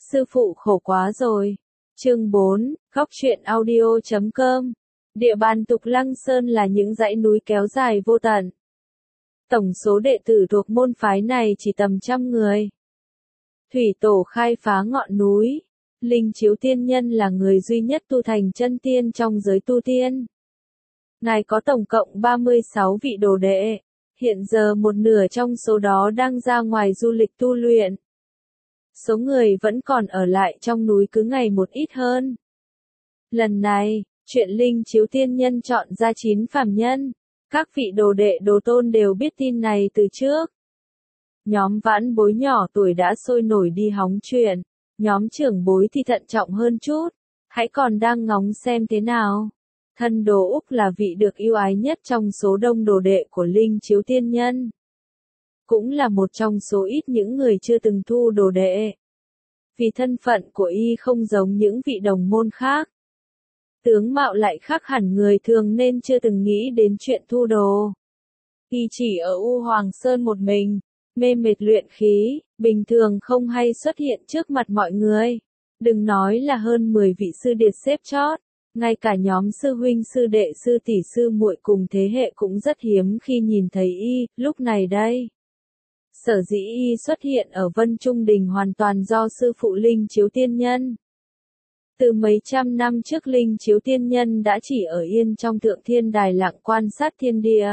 Sư phụ khổ quá rồi. Chương 4, Góc truyện audio.com. Địa bàn Tục Lăng Sơn là những dãy núi kéo dài vô tận. Tổng số đệ tử thuộc môn phái này chỉ tầm 100 người. Thủy tổ khai phá ngọn núi. Linh Chiếu Tiên Nhân là người duy nhất tu thành chân tiên trong giới tu tiên. Ngài có tổng cộng 36 vị đồ đệ. Hiện giờ một nửa trong số đó đang ra ngoài du lịch tu luyện. Số người vẫn còn ở lại trong núi cứ ngày một ít hơn. Lần này, chuyện Linh Chiếu Tiên Nhân chọn ra 9 phàm nhân. Các vị đồ đệ đồ tôn đều biết tin này từ trước. Nhóm vãn bối nhỏ tuổi đã sôi nổi đi hóng chuyện. Nhóm trưởng bối thì thận trọng hơn chút. Hãy còn đang ngóng xem thế nào. Thân đồ Úc là vị được yêu ái nhất trong số đông đồ đệ của Linh Chiếu Tiên Nhân. Cũng là một trong số ít những người chưa từng thu đồ đệ. Vì thân phận của y không giống những vị đồng môn khác. Tướng mạo lại khác hẳn người thường nên chưa từng nghĩ đến chuyện thu đồ. Y chỉ ở U Hoàng Sơn một mình, mê mệt luyện khí, bình thường không hay xuất hiện trước mặt mọi người. Đừng nói là hơn 10 vị sư điệt xếp chót, ngay cả nhóm sư huynh sư đệ sư tỷ sư muội cùng thế hệ cũng rất hiếm khi nhìn thấy y, lúc này đây. Sở dĩ y xuất hiện ở Vân Trung Đình hoàn toàn do sư phụ Linh Chiếu Tiên Nhân. Từ mấy trăm năm trước Linh Chiếu Tiên Nhân đã chỉ ở yên trong Thượng Thiên Đài lặng quan sát thiên địa.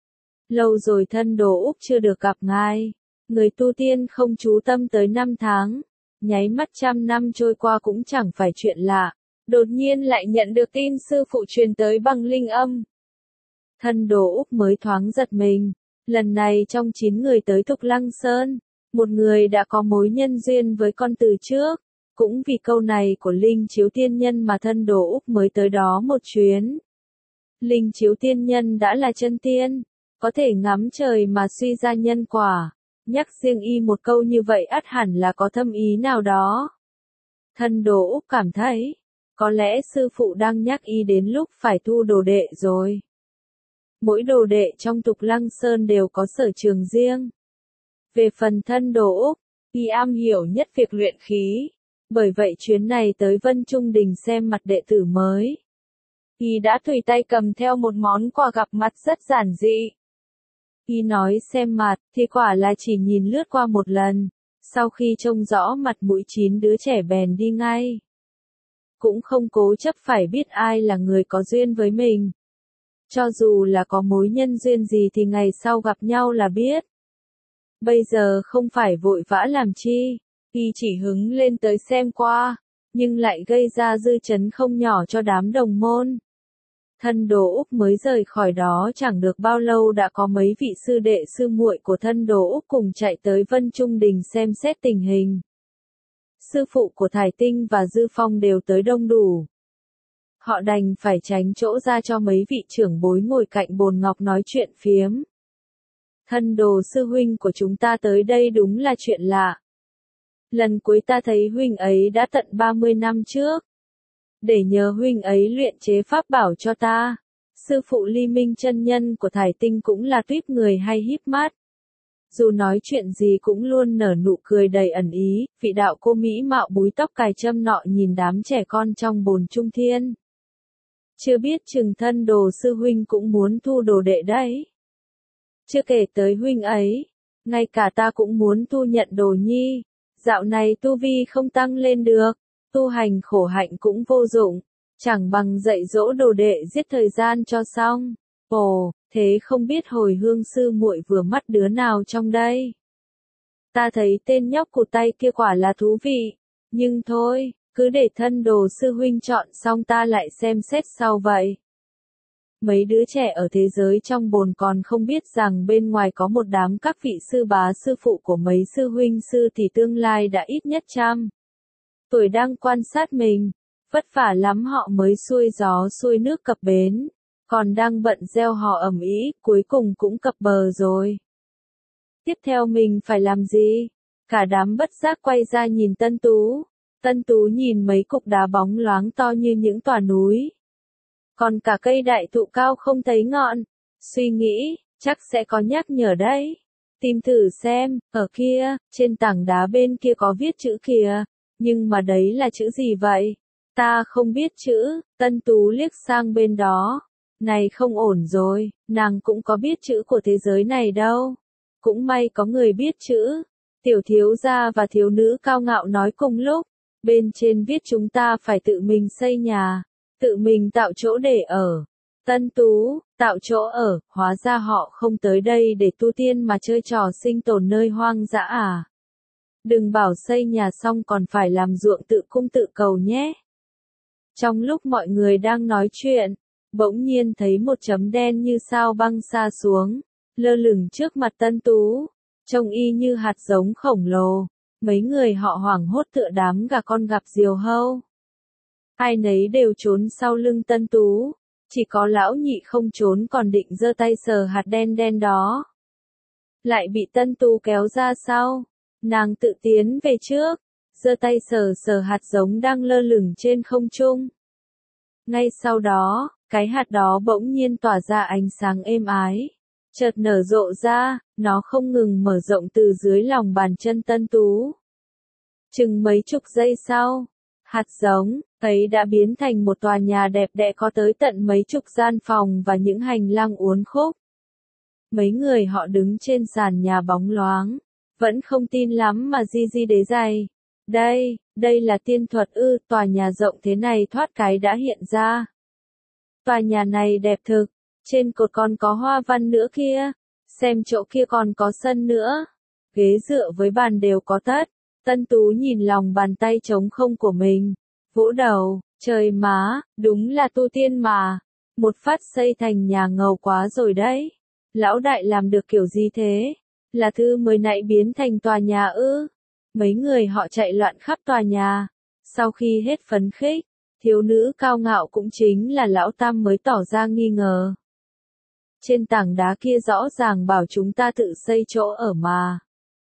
Lâu rồi thân đồ Úc chưa được gặp ngài. Người tu tiên không chú tâm tới 5 tháng. Nháy mắt 100 năm trôi qua cũng chẳng phải chuyện lạ. Đột nhiên lại nhận được tin sư phụ truyền tới bằng linh âm. Thân đồ Úc mới thoáng giật mình. Lần này trong 9 người tới Tục Lăng Sơn, một người đã có mối nhân duyên với con từ trước. Cũng vì câu này của Linh Chiếu Tiên Nhân mà thân đồ Úc mới tới đó một chuyến. Linh Chiếu Tiên Nhân đã là chân tiên, có thể ngắm trời mà suy ra nhân quả. Nhắc riêng y một câu như vậy ắt hẳn là có thâm ý nào đó. Thân đồ Úc cảm thấy, có lẽ sư phụ đang nhắc y đến lúc phải thu đồ đệ rồi. Mỗi đồ đệ trong Tục Lăng Sơn đều có sở trường riêng. Về phần thân đồ Úc, y am hiểu nhất việc luyện khí. Bởi vậy chuyến này tới Vân Trung Đình xem mặt đệ tử mới. Y đã tùy tay cầm theo một món quà gặp mặt rất giản dị. Y nói xem mặt, thì quả là chỉ nhìn lướt qua một lần. Sau khi trông rõ mặt mũi 9 đứa trẻ bèn đi ngay. Cũng không cố chấp phải biết ai là người có duyên với mình. Cho dù là có mối nhân duyên gì thì ngày sau gặp nhau là biết. Bây giờ không phải vội vã làm chi. Y chỉ hứng lên tới xem qua, nhưng lại gây ra dư chấn không nhỏ cho đám đồng môn. Thân đồ Úc mới rời khỏi đó chẳng được bao lâu đã có mấy vị sư đệ sư muội của thân đồ Úc cùng chạy tới Vân Trung Đình xem xét tình hình. Sư phụ của Thải Tinh và Dư Phong đều tới đông đủ. Họ đành phải tránh chỗ ra cho mấy vị trưởng bối ngồi cạnh bồn ngọc nói chuyện phiếm. Thân đồ sư huynh của chúng ta tới đây đúng là chuyện lạ. Lần cuối ta thấy huynh ấy đã tận 30 năm trước. Để nhờ huynh ấy luyện chế pháp bảo cho ta. Sư phụ Ly Minh chân nhân của Thải Tinh cũng là tuýp người hay híp mắt. Dù nói chuyện gì cũng luôn nở nụ cười đầy ẩn ý, vị đạo cô mỹ mạo búi tóc cài châm nọ nhìn đám trẻ con trong bồn trung thiên. Chưa biết chừng thân đồ sư huynh cũng muốn thu đồ đệ đấy. Chưa kể tới huynh ấy, ngay cả ta cũng muốn thu nhận đồ nhi. Dạo này tu vi không tăng lên được, tu hành khổ hạnh cũng vô dụng, chẳng bằng dạy dỗ đồ đệ giết thời gian cho xong. Ồ, thế không biết hồi hương sư muội vừa mắt đứa nào trong đây? Ta thấy tên nhóc cụt tay kia quả là thú vị, nhưng thôi, cứ để thân đồ sư huynh chọn xong ta lại xem xét sau vậy. Mấy đứa trẻ ở thế giới trong bồn còn không biết rằng bên ngoài có một đám các vị sư bá sư phụ của mấy sư huynh sư thì tương lai đã ít nhất 100 tuổi đang quan sát mình. Vất vả lắm họ mới xuôi gió xuôi nước cập bến. Còn đang bận gieo hò ầm ĩ, cuối cùng cũng cập bờ rồi. Tiếp theo mình phải làm gì? Cả đám bất giác quay ra nhìn Tân Tú. Tân Tú nhìn mấy cục đá bóng loáng to như những tòa núi. Còn cả cây đại thụ cao không thấy ngọn. Suy nghĩ, chắc sẽ có nhắc nhở đấy. Tìm thử xem, ở kia, trên tảng đá bên kia có viết chữ kìa. Nhưng mà đấy là chữ gì vậy? Ta không biết chữ, Tân Tú liếc sang bên đó. Này không ổn rồi, nàng cũng có biết chữ của thế giới này đâu. Cũng may có người biết chữ. Tiểu thiếu gia và thiếu nữ cao ngạo nói cùng lúc. Bên trên viết chúng ta phải tự mình xây nhà, tự mình tạo chỗ để ở. Tân Tú, tạo chỗ ở, hóa ra họ không tới đây để tu tiên mà chơi trò sinh tồn nơi hoang dã à. Đừng bảo xây nhà xong còn phải làm ruộng tự cung tự cầu nhé. Trong lúc mọi người đang nói chuyện, bỗng nhiên thấy một chấm đen như sao băng xa xuống, lơ lửng trước mặt Tân Tú, trông y như hạt giống khổng lồ. Mấy người họ hoảng hốt tựa đám gà con gặp diều hâu. Ai nấy đều trốn sau lưng Tân Tú, chỉ có lão nhị không trốn còn định giơ tay sờ hạt đen đen đó. Lại bị Tân Tú kéo ra sau, nàng tự tiến về trước, giơ tay sờ sờ hạt giống đang lơ lửng trên không trung. Ngay sau đó, cái hạt đó bỗng nhiên tỏa ra ánh sáng êm ái, chợt nở rộ ra, nó không ngừng mở rộng từ dưới lòng bàn chân Tân Tú. Chừng mấy chục giây sau, hạt giống ấy đã biến thành một tòa nhà đẹp đẽ có tới tận mấy chục gian phòng và những hành lang uốn khúc. Mấy người họ đứng trên sàn nhà bóng loáng, vẫn không tin lắm mà di đế giày. Đây là tiên thuật ư? Tòa nhà rộng thế này thoát cái đã hiện ra. Tòa nhà này đẹp thực, trên cột còn có hoa văn nữa kia, xem chỗ kia còn có sân nữa. Ghế dựa với bàn đều có tất. Tân Tú nhìn lòng bàn tay trống không của mình, vỗ đầu, trời má, đúng là tu tiên mà. Một phát xây thành nhà ngầu quá rồi đấy. Lão đại làm được kiểu gì thế? Là thư mới nãy biến thành tòa nhà ư? Mấy người họ chạy loạn khắp tòa nhà. Sau khi hết phấn khích, thiếu nữ cao ngạo cũng chính là lão tam mới tỏ ra nghi ngờ. Trên tảng đá kia rõ ràng bảo chúng ta tự xây chỗ ở mà.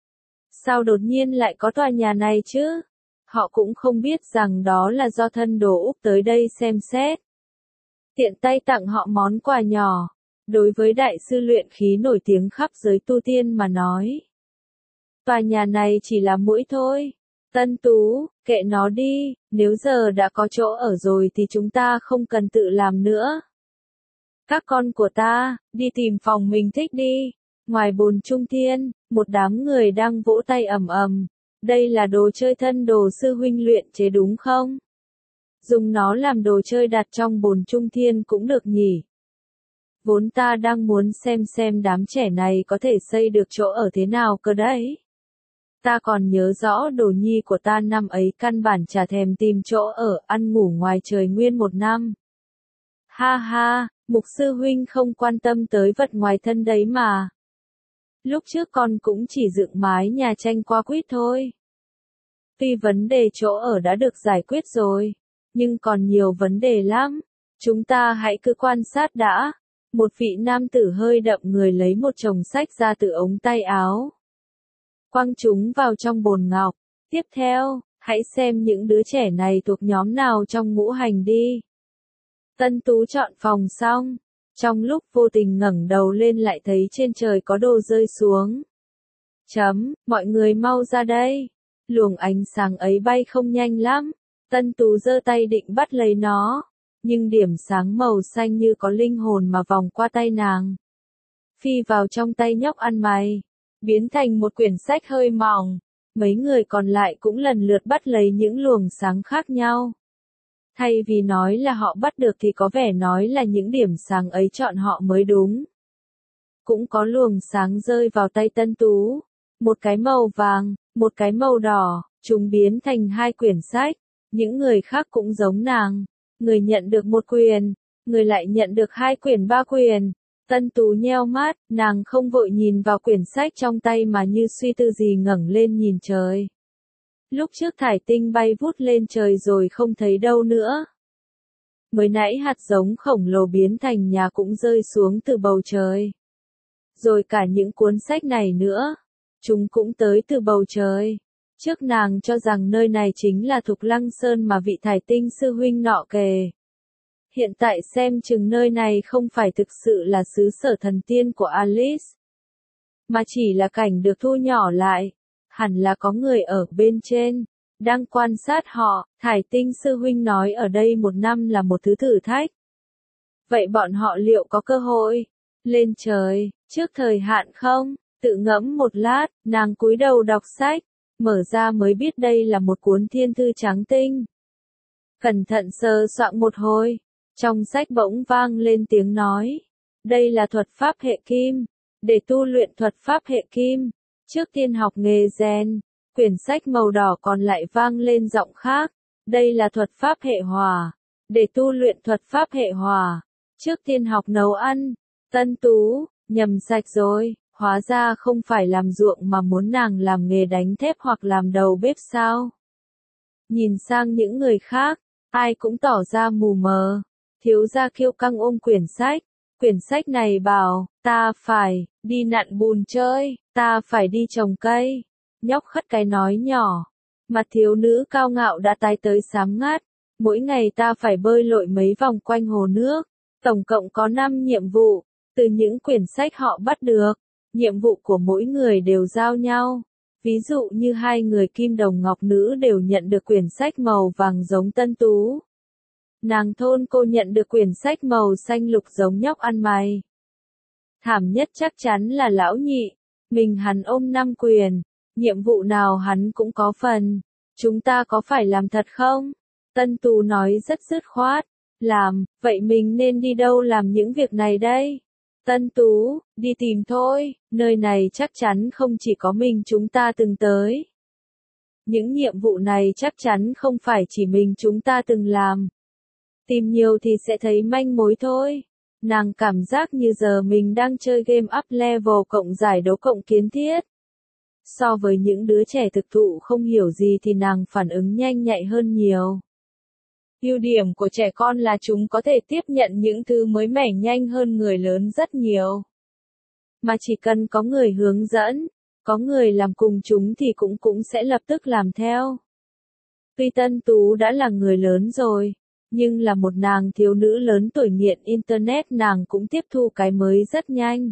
Sao đột nhiên lại có tòa nhà này chứ? Họ cũng không biết rằng đó là do thân đồ Úc tới đây xem xét. Tiện tay tặng họ món quà nhỏ. Đối với đại sư luyện khí nổi tiếng khắp giới tu tiên mà nói. Tòa nhà này chỉ là mũi thôi. Tân Tú, kệ nó đi, nếu giờ đã có chỗ ở rồi thì chúng ta không cần tự làm nữa. Các con của ta, đi tìm phòng mình thích đi. Ngoài bồn trung thiên, một đám người đang vỗ tay ầm ầm. Đây là đồ chơi thân đồ sư huynh luyện chế đúng không? Dùng nó làm đồ chơi đặt trong bồn trung thiên cũng được nhỉ. Vốn ta đang muốn xem đám trẻ này có thể xây được chỗ ở thế nào cơ đấy. Ta còn nhớ rõ đồ nhi của ta năm ấy căn bản chả thèm tìm chỗ ở, ăn ngủ ngoài trời nguyên một năm. Ha ha, mục sư huynh không quan tâm tới vật ngoài thân đấy mà. Lúc trước con cũng chỉ dựng mái nhà tranh qua quýt thôi. Tuy vấn đề chỗ ở đã được giải quyết rồi, nhưng còn nhiều vấn đề lắm. Chúng ta hãy cứ quan sát đã. Một vị nam tử hơi đậm người lấy một chồng sách ra từ ống tay áo. Quăng chúng vào trong bồn ngọc. Tiếp theo, hãy xem những đứa trẻ này thuộc nhóm nào trong ngũ hành đi. Tân Tú chọn phòng xong. Trong lúc vô tình ngẩng đầu lên lại thấy trên trời có đồ rơi xuống. Mọi người mau ra đây. Luồng ánh sáng ấy bay không nhanh lắm. Tân Tú giơ tay định bắt lấy nó. Nhưng điểm sáng màu xanh như có linh hồn mà vòng qua tay nàng. Phi vào trong tay nhóc ăn mày. Biến thành một quyển sách hơi mỏng. Mấy người còn lại cũng lần lượt bắt lấy những luồng sáng khác nhau. Thay vì nói là họ bắt được thì có vẻ nói là những điểm sáng ấy chọn họ mới đúng. Cũng có luồng sáng rơi vào tay Tân Tú. Một cái màu vàng, một cái màu đỏ, chúng biến thành hai quyển sách. Những người khác cũng giống nàng. Người nhận được một quyền, người lại nhận được hai quyển ba quyền. Tân Tú nheo mắt, nàng không vội nhìn vào quyển sách trong tay mà như suy tư gì ngẩng lên nhìn trời. Lúc trước thải tinh bay vút lên trời rồi không thấy đâu nữa. Mới nãy hạt giống khổng lồ biến thành nhà cũng rơi xuống từ bầu trời. Rồi cả những cuốn sách này nữa. Chúng cũng tới từ bầu trời. Trước nàng cho rằng nơi này chính là Thục Lăng Sơn mà vị thải tinh sư huynh nọ kể. Hiện tại xem chừng nơi này không phải thực sự là xứ sở thần tiên của Alice. Mà chỉ là cảnh được thu nhỏ lại. Hẳn là có người ở bên trên. Đang quan sát họ, Thải Tinh sư huynh nói ở đây 1 năm là một thứ thử thách. Vậy bọn họ liệu có cơ hội lên trời trước thời hạn không? Tự ngẫm một lát, nàng cúi đầu đọc sách, mở ra mới biết đây là một cuốn thiên thư trắng tinh. Cẩn thận sờ soạng một hồi, trong sách bỗng vang lên tiếng nói. Đây là thuật pháp hệ kim. Để tu luyện thuật pháp hệ kim, trước tiên học nghề rèn. Quyển sách màu đỏ còn lại vang lên giọng khác. Đây là thuật pháp hệ hỏa. Để tu luyện thuật pháp hệ hỏa, trước tiên học nấu ăn. Tân Tú, nhầm sạch rồi, hóa ra không phải làm ruộng mà muốn nàng làm nghề đánh thép hoặc làm đầu bếp sao? Nhìn sang những người khác, ai cũng tỏ ra mù mờ. Thiếu gia kiêu căng ôm quyển sách. Quyển sách này bảo, ta phải đi nặn bùn chơi, ta phải đi trồng cây. Nhóc khất cái nói nhỏ. Mặt thiếu nữ cao ngạo đã tái tới xám ngắt. Mỗi ngày ta phải bơi lội mấy vòng quanh hồ nước. Tổng cộng có 5 nhiệm vụ. Từ những quyển sách họ bắt được, nhiệm vụ của mỗi người đều giao nhau. Ví dụ như 2 người kim đồng ngọc nữ đều nhận được quyển sách màu vàng giống Tân Tú. Nàng thôn cô nhận được quyển sách màu xanh lục giống nhóc ăn mày. Thảm nhất chắc chắn là lão nhị. Mình hắn ôm 5 quyền. Nhiệm vụ nào hắn cũng có phần. Chúng ta có phải làm thật không? Tân Tú nói rất dứt khoát. Làm, vậy mình nên đi đâu làm những việc này đây? Tân Tú, đi tìm thôi, nơi này chắc chắn không chỉ có mình chúng ta từng tới. Những nhiệm vụ này chắc chắn không phải chỉ mình chúng ta từng làm. Tìm nhiều thì sẽ thấy manh mối thôi. Nàng cảm giác như giờ mình đang chơi game up level cộng giải đấu cộng kiến thiết. So với những đứa trẻ thực thụ không hiểu gì thì nàng phản ứng nhanh nhạy hơn nhiều. Ưu điểm của trẻ con là chúng có thể tiếp nhận những thứ mới mẻ nhanh hơn người lớn rất nhiều. Mà chỉ cần có người hướng dẫn, có người làm cùng chúng thì cũng sẽ lập tức làm theo. Tuy Tân Tú đã là người lớn rồi, nhưng là một nàng thiếu nữ lớn tuổi nghiện Internet nàng cũng tiếp thu cái mới rất nhanh.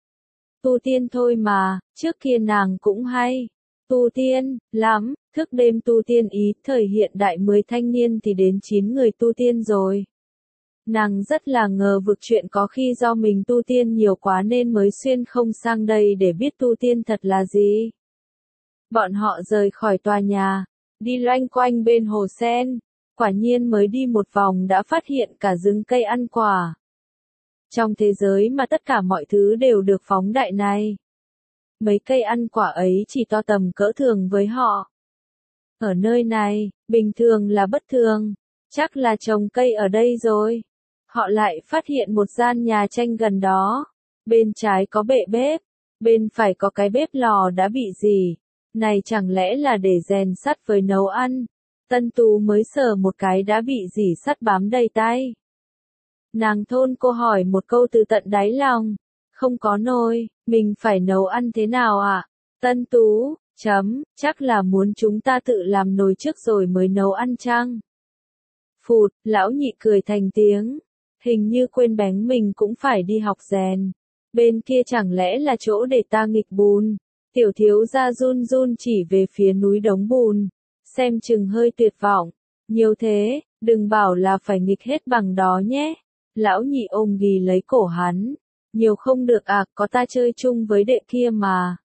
Tu tiên thôi mà, trước kia nàng cũng hay. Tu tiên, lắm, thức đêm tu tiên ý, thời hiện đại 10 thanh niên thì đến 9 người tu tiên rồi. Nàng rất là ngờ vực chuyện có khi do mình tu tiên nhiều quá nên mới xuyên không sang đây để biết tu tiên thật là gì. Bọn họ rời khỏi tòa nhà, đi loanh quanh bên hồ sen, quả nhiên mới đi một vòng đã phát hiện cả rừng cây ăn quả. Trong thế giới mà tất cả mọi thứ đều được phóng đại này. Mấy cây ăn quả ấy chỉ to tầm cỡ thường với họ. Ở nơi này, bình thường là bất thường, chắc là trồng cây ở đây rồi. Họ lại phát hiện một gian nhà tranh gần đó. Bên trái có bệ bếp, bên phải có cái bếp lò đã bị rỉ. Này chẳng lẽ là để rèn sắt với nấu ăn? Tân Tú mới sờ một cái đã bị rỉ sắt bám đầy tay. Nàng thôn cô hỏi một câu từ tận đáy lòng. Không có nồi, mình phải nấu ăn thế nào ạ? Tân Tú, chắc là muốn chúng ta tự làm nồi trước rồi mới nấu ăn chăng? Phụt, lão nhị cười thành tiếng. Hình như quên bén mình cũng phải đi học rèn. Bên kia chẳng lẽ là chỗ để ta nghịch bùn? Tiểu thiếu gia run run chỉ về phía núi đống bùn. Xem chừng hơi tuyệt vọng. Nhiều thế, đừng bảo là phải nghịch hết bằng đó nhé. Lão nhị ôm ghì lấy cổ hắn. Nhiều không được à, có ta chơi chung với đệ kia mà.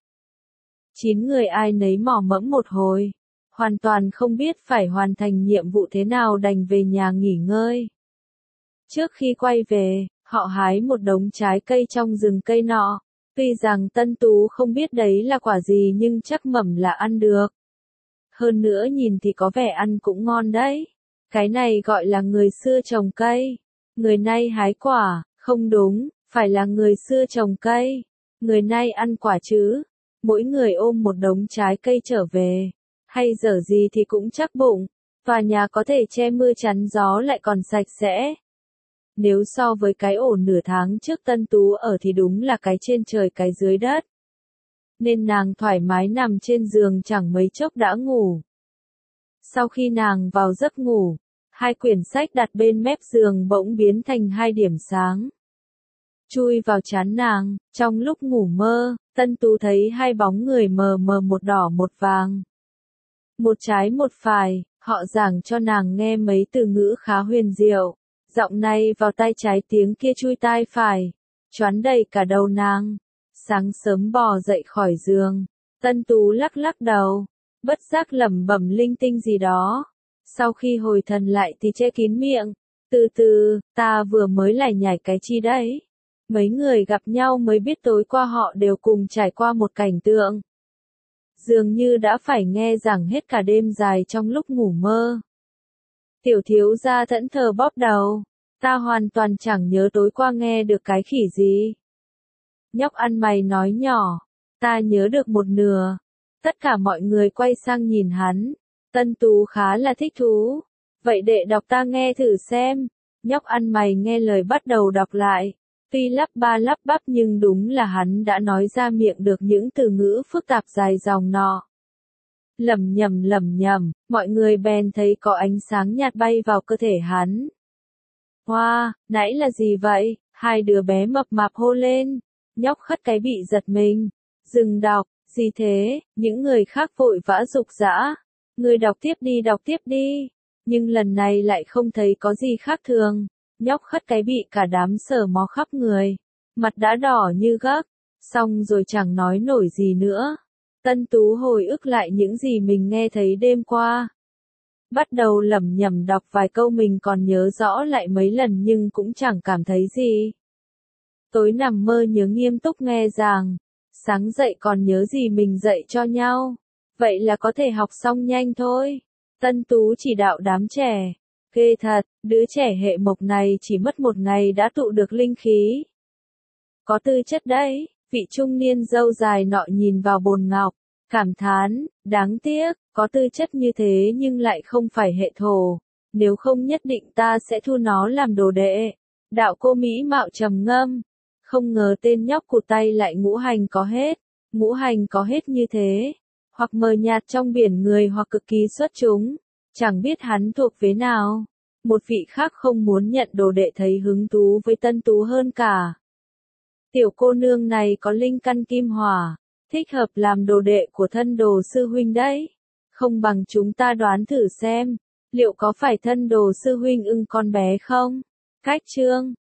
9 người ai nấy mò mẫm một hồi. Hoàn toàn không biết phải hoàn thành nhiệm vụ thế nào đành về nhà nghỉ ngơi. Trước khi quay về, họ hái một đống trái cây trong rừng cây nọ. Tuy rằng Tân Tú không biết đấy là quả gì nhưng chắc mẩm là ăn được. Hơn nữa nhìn thì có vẻ ăn cũng ngon đấy. Cái này gọi là người xưa trồng cây. Người nay hái quả, không đúng, phải là người xưa trồng cây. Người nay ăn quả chứ. Mỗi người ôm một đống trái cây trở về. Hay dở gì thì cũng chắc bụng. Tòa nhà có thể che mưa chắn gió lại còn sạch sẽ. Nếu so với cái ổ nửa tháng trước Tân Tú ở thì đúng là cái trên trời cái dưới đất. Nên nàng thoải mái nằm trên giường chẳng mấy chốc đã ngủ. Sau khi nàng vào giấc ngủ, 2 quyển sách đặt bên mép giường bỗng biến thành 2 điểm sáng. Chui vào trán nàng, trong lúc ngủ mơ, Tân Tú thấy 2 bóng người mờ mờ một đỏ một vàng. Một trái một phải, họ giảng cho nàng nghe mấy từ ngữ khá huyền diệu. Giọng này vào tai trái tiếng kia chui tai phải, choán đầy cả đầu nàng. Sáng sớm bò dậy khỏi giường, Tân Tú lắc lắc đầu, bất giác lẩm bẩm linh tinh gì đó. Sau khi hồi thần lại thì che kín miệng, từ từ, ta vừa mới lải nhải cái chi đấy. Mấy người gặp nhau mới biết tối qua họ đều cùng trải qua một cảnh tượng. Dường như đã phải nghe giảng hết cả đêm dài trong lúc ngủ mơ. Tiểu thiếu gia thẫn thờ bóp đầu, ta hoàn toàn chẳng nhớ tối qua nghe được cái khỉ gì. Nhóc ăn mày nói nhỏ, ta nhớ được một nửa. Tất cả mọi người quay sang nhìn hắn. Tân Tú khá là thích thú. Vậy đệ đọc ta nghe thử xem. Nhóc ăn mày nghe lời bắt đầu đọc lại. Tuy lắp ba lắp bắp nhưng đúng là hắn đã nói ra miệng được những từ ngữ phức tạp dài dòng nọ. Lẩm nhẩm, mọi người bèn thấy có ánh sáng nhạt bay vào cơ thể hắn. Hoa, nãy là gì vậy? Hai đứa bé mập mạp hô lên. Nhóc khất cái bị giật mình. Dừng đọc, gì thế? Những người khác vội vã giục giã. Người đọc tiếp đi. Nhưng lần này lại không thấy có gì khác thường. Nhóc khất cái bị cả đám sờ mó khắp người. Mặt đã đỏ như gấc. Xong rồi chẳng nói nổi gì nữa. Tân Tú hồi ức lại những gì mình nghe thấy đêm qua. Bắt đầu lẩm nhẩm đọc vài câu mình còn nhớ rõ lại mấy lần nhưng cũng chẳng cảm thấy gì. Tối nằm mơ nhớ nghiêm túc nghe giảng. Sáng dậy còn nhớ gì mình dạy cho nhau. Vậy là có thể học xong nhanh thôi. Tân Tú chỉ đạo đám trẻ. Ghê thật, đứa trẻ hệ mộc này chỉ mất một ngày đã tụ được linh khí. Có tư chất đấy, vị trung niên râu dài nọ nhìn vào bồn ngọc, cảm thán, đáng tiếc, có tư chất như thế nhưng lại không phải hệ thổ. Nếu không nhất định ta sẽ thu nó làm đồ đệ. Đạo cô Mỹ mạo trầm ngâm. Không ngờ tên nhóc cụt tay lại ngũ hành có hết. Ngũ hành có hết như thế. Hoặc mờ nhạt trong biển người hoặc cực kỳ xuất chúng. Chẳng biết hắn thuộc vế nào. Một vị khác không muốn nhận đồ đệ thấy hứng thú với Tân Tú hơn cả. Tiểu cô nương này có linh căn kim hỏa. Thích hợp làm đồ đệ của thân đồ sư huynh đấy. Không bằng chúng ta đoán thử xem. Liệu có phải thân đồ sư huynh ưng con bé không? Cách chương